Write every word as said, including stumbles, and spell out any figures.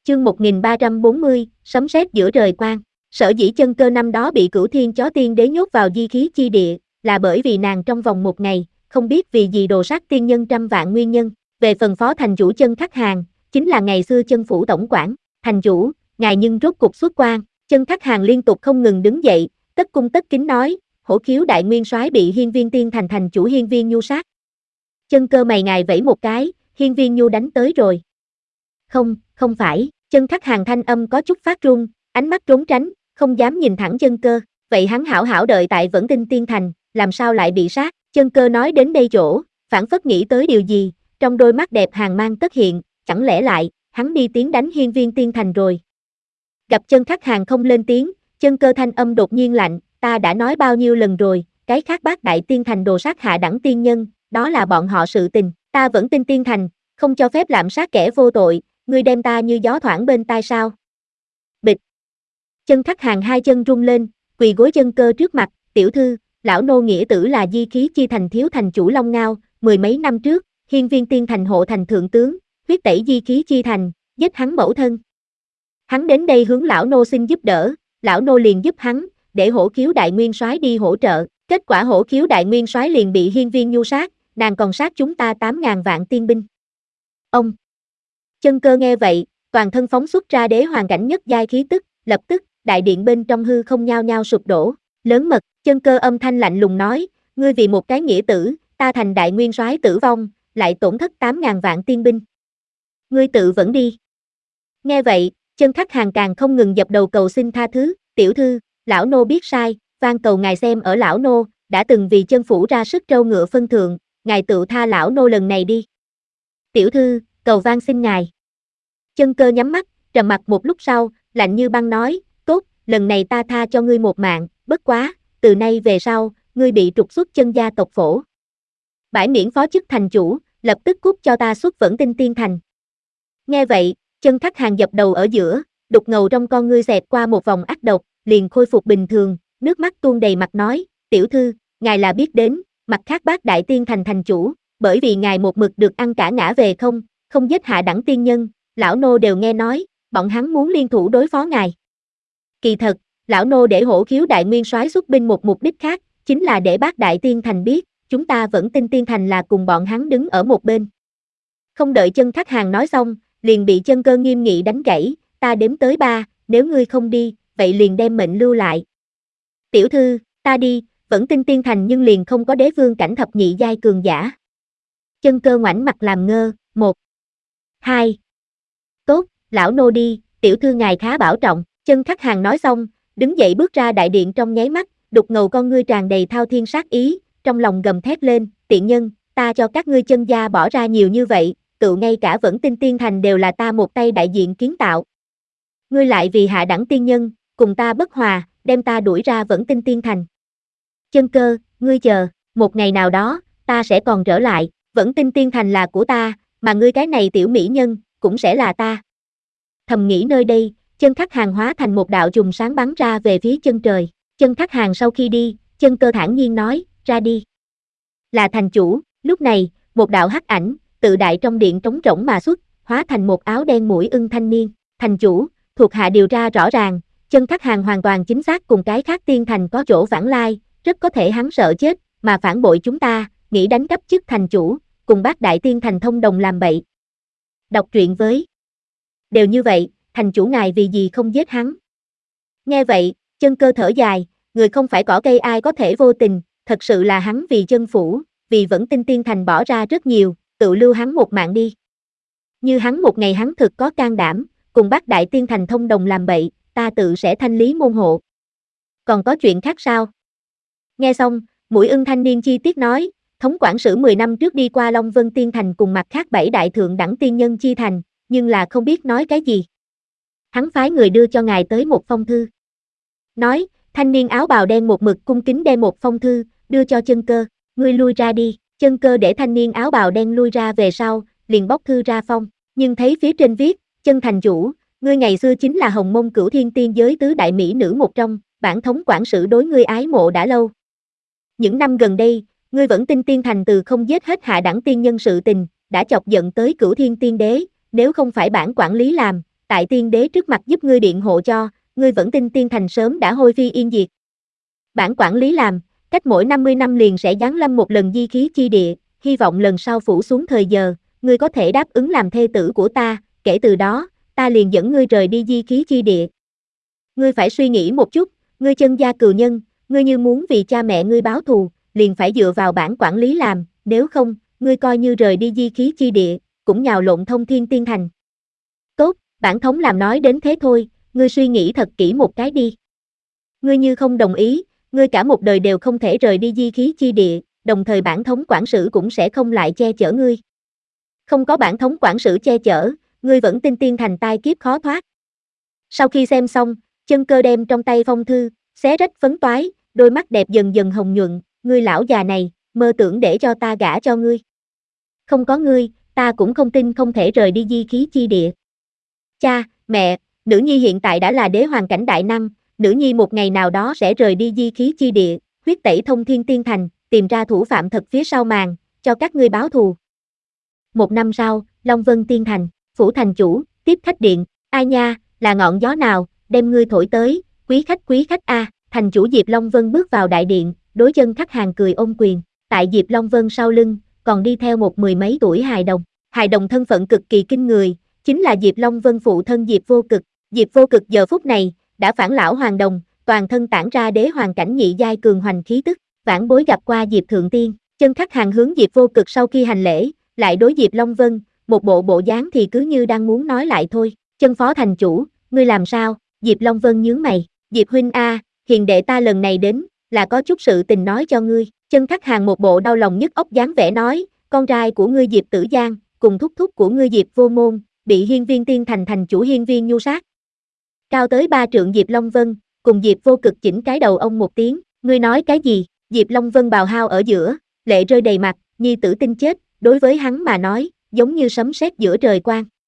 Chương một nghìn ba trăm bốn mươi, sấm sét giữa trời quang. Sở dĩ Chân Cơ năm đó bị Cửu Thiên Chó Tiên Đế nhốt vào di khí chi địa, là bởi vì nàng trong vòng một ngày, không biết vì gì đồ sát tiên nhân trăm vạn nguyên nhân. Về phần phó thành chủ Chân Khắc Hàn, chính là ngày xưa Chân phủ tổng quản. Thành chủ, ngài nhưng rốt cục xuất quan. Chân Khắc Hàn liên tục không ngừng đứng dậy, tất cung tất kính nói, hổ khiếu đại nguyên soái bị Hiên Viên Tiên Thành thành chủ Hiên Viên Nhu sát. Chân Cơ mày ngài vẫy một cái, Hiên Viên Nhu đánh tới rồi. Không, không phải. Chân Khắc Hàn thanh âm có chút phát run, ánh mắt trốn tránh, không dám nhìn thẳng Chân Cơ. Vậy hắn hảo hảo đợi tại Vẫn Tinh Tiên Thành, làm sao lại bị sát? Chân Cơ nói đến đây chỗ, phảng phất nghĩ tới điều gì, trong đôi mắt đẹp hàn mang tất hiện, chẳng lẽ lại, hắn đi tiến đánh Hiên Viên Tiên Thành rồi. Gặp Chân Khắc Hàn không lên tiếng, Chân Cơ thanh âm đột nhiên lạnh, ta đã nói bao nhiêu lần rồi, cái khác bác đại tiên thành đồ sát hạ đẳng tiên nhân, đó là bọn họ sự tình, ta Vẫn Tinh Tiên Thành, không cho phép lạm sát kẻ vô tội. Ngươi đem ta như gió thoảng bên tai sao? Bịch. Chân Khắc Hàn hai chân rung lên, quỳ gối Chân Cơ trước mặt, tiểu thư, lão nô nghĩa tử là di khí chi thành thiếu thành chủ Long Ngao, mười mấy năm trước, Hiên Viên Tiên Thành hộ thành thượng tướng, huyết tẩy di khí chi thành, giết hắn mẫu thân. Hắn đến đây hướng lão nô xin giúp đỡ, lão nô liền giúp hắn, để hổ khiếu đại nguyên soái đi hỗ trợ, kết quả hổ khiếu đại nguyên soái liền bị Hiên Viên Nhu sát, nàng còn sát chúng ta tám ngàn vạn tiên binh. Ông Chân Cơ nghe vậy, toàn thân phóng xuất ra đế hoàng cảnh nhất giai khí tức, lập tức, đại điện bên trong hư không nhao nhao sụp đổ, lớn mật, Chân Cơ âm thanh lạnh lùng nói, ngươi vì một cái nghĩa tử, ta thành đại nguyên soái tử vong, lại tổn thất tám ngàn vạn tiên binh. Ngươi tự vẫn đi. Nghe vậy, Chân Khắc Hàn càng không ngừng dập đầu cầu xin tha thứ, tiểu thư, lão nô biết sai, van cầu ngài xem ở lão nô, đã từng vì chân phủ ra sức trâu ngựa phân thượng, ngài tự tha lão nô lần này đi. Tiểu thư, cầu van xin ngài. Chân Cơ nhắm mắt, trầm mặc một lúc sau, lạnh như băng nói, tốt, lần này ta tha cho ngươi một mạng, bất quá, từ nay về sau, ngươi bị trục xuất Chân gia tộc phổ. Bãi miễn phó chức thành chủ, lập tức cút cho ta xuất Vẫn Tinh Tiên Thành. Nghe vậy, Chân Khắc Hàn dập đầu ở giữa, đục ngầu trong con ngươi xẹt qua một vòng ác độc, liền khôi phục bình thường, nước mắt tuôn đầy mặt nói, tiểu thư, ngài là biết đến, mặt khác bác đại tiên thành thành chủ, bởi vì ngài một mực được ăn cả ngã về không, không giết hạ đẳng tiên nhân, lão nô đều nghe nói, bọn hắn muốn liên thủ đối phó ngài. Kỳ thật, lão nô để hổ khiếu đại nguyên soái xuất binh một mục đích khác, chính là để bác đại tiên thành biết, chúng ta Vẫn Tinh Tiên Thành là cùng bọn hắn đứng ở một bên. Không đợi Chân Khắc Hàn nói xong, liền bị Chân Cơ nghiêm nghị đánh gãy, ta đếm tới ba, nếu ngươi không đi, vậy liền đem mệnh lưu lại. Tiểu thư, ta đi, Vẫn Tinh Tiên Thành nhưng liền không có đế vương cảnh thập nhị giai cường giả. Chân Cơ ngoảnh mặt làm ngơ, một, hai. Tốt, lão nô đi, tiểu thư ngài khá bảo trọng. Chân Khắc Hàn nói xong, đứng dậy bước ra đại điện trong nháy mắt, đục ngầu con ngươi tràn đầy thao thiên sát ý, trong lòng gầm thét lên, tiện nhân, ta cho các ngươi Chân gia bỏ ra nhiều như vậy, tự ngay cả Vẫn Tinh Tiên Thành đều là ta một tay đại diện kiến tạo. Ngươi lại vì hạ đẳng tiên nhân, cùng ta bất hòa, đem ta đuổi ra Vẫn Tinh Tiên Thành. Chân Cơ, ngươi chờ, một ngày nào đó, ta sẽ còn trở lại, Vẫn Tinh Tiên Thành là của ta, mà ngươi cái này tiểu mỹ nhân, cũng sẽ là ta. Thầm nghĩ nơi đây, Chân Khắc Hàn hóa thành một đạo chùm sáng bắn ra về phía chân trời. Chân Khắc Hàn sau khi đi, Chân Cơ thản nhiên nói, ra đi. Là thành chủ, lúc này, một đạo hắc ảnh, tự đại trong điện trống rỗng mà xuất, hóa thành một áo đen mũi ưng thanh niên. Thành chủ, thuộc hạ điều tra rõ ràng, Chân Khắc Hàn hoàn toàn chính xác cùng cái khác tiên thành có chỗ vãng lai, rất có thể hắn sợ chết, mà phản bội chúng ta, nghĩ đánh cắp chức thành chủ, cùng bác đại tiên thành thông đồng làm bậy. Đọc truyện với. Đều như vậy, thành chủ ngài vì gì không giết hắn? Nghe vậy, Chân Cơ thở dài, người không phải cỏ cây ai có thể vô tình, thật sự là hắn vì chân phủ, vì Vẫn Tinh Tiên Thành bỏ ra rất nhiều, tự lưu hắn một mạng đi. Như hắn một ngày hắn thực có can đảm, cùng bác đại tiên thành thông đồng làm bậy, ta tự sẽ thanh lý môn hộ. Còn có chuyện khác sao? Nghe xong, mũi ưng thanh niên chi tiết nói, thống quản sử mười năm trước đi qua Long Vân Tiên Thành cùng mặt khác bảy đại thượng đẳng tiên nhân chi thành, nhưng là không biết nói cái gì. Hắn phái người đưa cho ngài tới một phong thư. Nói, thanh niên áo bào đen một mực cung kính đem một phong thư, đưa cho Chân Cơ, ngươi lui ra đi. Chân Cơ để thanh niên áo bào đen lui ra về sau, liền bóc thư ra phong, nhưng thấy phía trên viết, Chân thành chủ, ngươi ngày xưa chính là Hồng Mông Cửu Thiên Tiên giới tứ đại mỹ nữ một trong, bản thống quản sự đối ngươi ái mộ đã lâu. Những năm gần đây, ngươi Vẫn Tinh Tiên Thành từ không giết hết hạ đẳng tiên nhân sự tình, đã chọc giận tới Cửu Thiên Tiên Đế, nếu không phải bản quản lý làm, tại tiên đế trước mặt giúp ngươi biện hộ cho, ngươi vẫn tin tiên thành sớm đã hôi phi yên diệt. Bản quản lý làm, cách mỗi năm mươi năm liền sẽ giáng lâm một lần di khí chi địa, hy vọng lần sau phủ xuống thời giờ, ngươi có thể đáp ứng làm thê tử của ta, kể từ đó, ta liền dẫn ngươi rời đi di khí chi địa. Ngươi phải suy nghĩ một chút, ngươi chân gia cừu nhân, ngươi như muốn vì cha mẹ ngươi báo thù, liền phải dựa vào bản quản lý làm, nếu không, ngươi coi như rời đi di khí chi địa, cũng nhào lộn thông thiên tiên thành. Tốt, bản thống làm nói đến thế thôi, ngươi suy nghĩ thật kỹ một cái đi. Ngươi như không đồng ý, ngươi cả một đời đều không thể rời đi di khí chi địa, đồng thời bản thống quản sự cũng sẽ không lại che chở ngươi. Không có bản thống quản sự che chở, ngươi vẫn tin tiên thành tai kiếp khó thoát. Sau khi xem xong, Chân Cơ đem trong tay phong thư, xé rách phấn toái, đôi mắt đẹp dần dần hồng nhuận, ngươi lão già này, mơ tưởng để cho ta gả cho ngươi. Không có ngươi, ta cũng không tin không thể rời đi di khí chi địa. Cha, mẹ, nữ nhi hiện tại đã là đế hoàng cảnh đại năng, nữ nhi một ngày nào đó sẽ rời đi di khí chi địa, huyết tẩy thông thiên tiên thành, tìm ra thủ phạm thật phía sau màn, cho các ngươi báo thù. Một năm sau, Long Vân Tiên Thành, phủ thành chủ, tiếp khách điện, ai nha, là ngọn gió nào, đem ngươi thổi tới, quý khách quý khách a, thành chủ Diệp Long Vân bước vào đại điện, đối dân khách hàng cười ôm quyền, tại Diệp Long Vân sau lưng, còn đi theo một mười mấy tuổi hài đồng, hài đồng thân phận cực kỳ kinh người, chính là Diệp Long Vân phụ thân Diệp Vô Cực, Diệp Vô Cực giờ phút này, đã phản lão hoàng đồng, toàn thân tản ra đế hoàng cảnh nhị giai cường hoành khí tức, vãn bối gặp qua Diệp Thượng Tiên, chân khách hàng hướng Diệp Vô Cực sau khi hành lễ, lại đối Diệp Long Vân, một bộ bộ dáng thì cứ như đang muốn nói lại thôi, chân phó thành chủ, ngươi làm sao, Diệp Long Vân nhướng mày, Diệp huynh a, hiền đệ ta lần này đến, là có chút sự tình nói cho ngươi, chân khách hàng một bộ đau lòng nhức óc dáng vẻ nói, con trai của ngươi Diệp Tử Giang, cùng thúc thúc của ngươi Diệp Vô Môn, bị hiên viên tiên thành thành chủ hiên viên nhu sát. Cao tới ba trượng Diệp Long Vân, cùng Diệp Vô Cực chỉnh cái đầu ông một tiếng, ngươi nói cái gì, Diệp Long Vân bào hao ở giữa, lệ rơi đầy mặt, nhi tử tinh chết, đối với hắn mà nói, giống như sấm sét giữa trời quang.